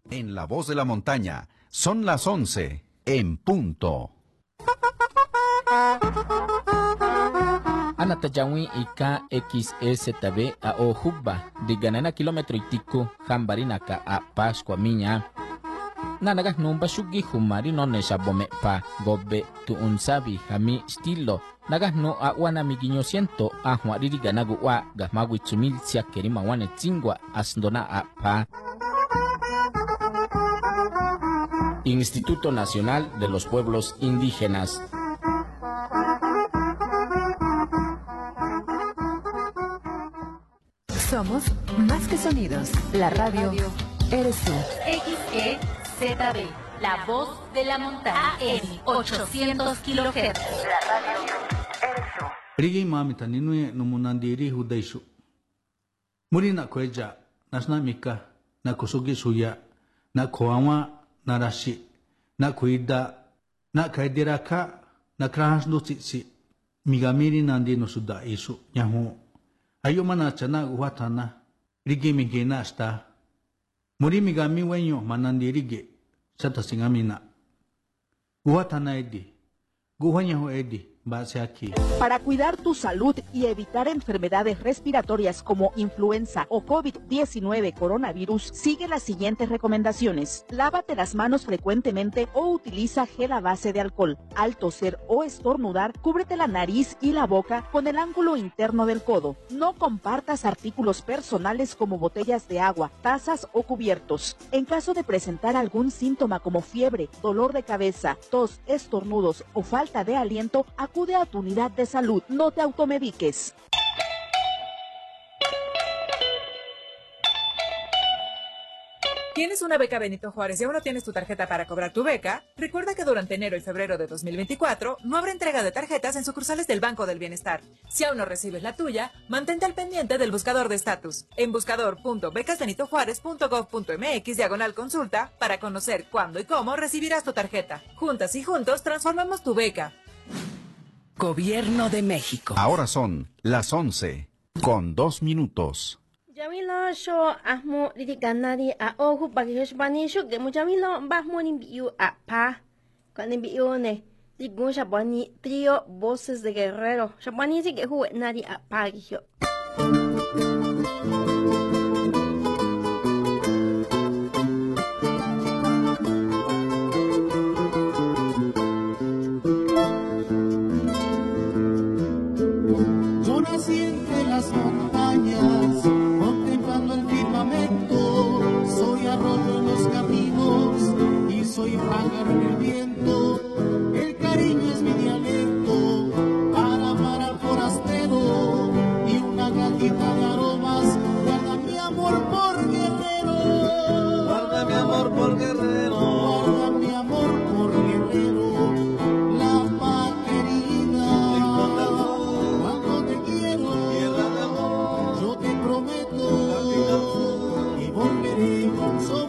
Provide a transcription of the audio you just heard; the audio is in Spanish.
En La Voz de la Montaña, son las 11, en punto. Anatajawi ika XSTB a Ojubba, de ganana kilómetro itiku, jambarinaka a Pascua miña. Nanagas numba shugi humari no neshabome pa, gobbe tu unsabi hami stilo. Nagas no a wana migiño siento a huariri ganagu wa gasmagui tsumil siakeri mawane tsingwa asndona a pa. Instituto Nacional de los Pueblos Indígenas. Somos más que sonidos. La radio eres tú. XEZB, La Voz de la Montaña, en 800 kHz. La radio eres tú. Rigi mamita ninue numunandiri hudaishu. Muri na kweja, nasna mika, na kusugi suya, na koawa, na rashi, na kuida, na kaidiraka, na krahasdu tsitsi. Migamiri nandi nusuda isu, nyahu. Ayo mana chana uhatana, rigi migena asta. Muri migami wenyo manandi rigi, sata singamina. Uhatana edi, guhanyahu edi. Para cuidar tu salud y evitar enfermedades respiratorias como influenza o COVID-19 coronavirus, sigue las siguientes recomendaciones. Lávate las manos frecuentemente o utiliza gel a base de alcohol. Al toser o estornudar, cúbrete la nariz y la boca con el ángulo interno del codo. No compartas artículos personales como botellas de agua, tazas o cubiertos. En caso de presentar algún síntoma como fiebre, dolor de cabeza, tos, estornudos o falta de aliento, acude a tu unidad de salud, no te automediques. ¿Tienes una beca Benito Juárez y aún no tienes tu tarjeta para cobrar tu beca? Recuerda que durante enero y febrero de 2024 no habrá entrega de tarjetas en sucursales del Banco del Bienestar. Si aún no recibes la tuya, mantente al pendiente del buscador de estatus en buscador.becasbenitojuárez.gov.mx/consulta para conocer cuándo y cómo recibirás tu tarjeta. Juntas y juntos transformamos tu beca. Gobierno de México. Ahora son las 11, con 2 minutos. Jamilo sho ahmo ganari a ohu bagishbani sho gemu jamilo bahmo nimbiu a pa con nimbiu ne digun shabani trío voces de guerrero shabani si que hu nari a pa gijo. Yo nací entre las montañas, contemplando el firmamento, soy arroyo en los caminos y soy pájaro en el viento. El cariño es mi dialecto para amar al forastero y una gatita de aromas. Guarda mi amor por guerrero, guarda mi amor por guerrero, guarda mi amor por guerrero. La paz querida, cuando te quiero, yo te prometo y volveré con sol.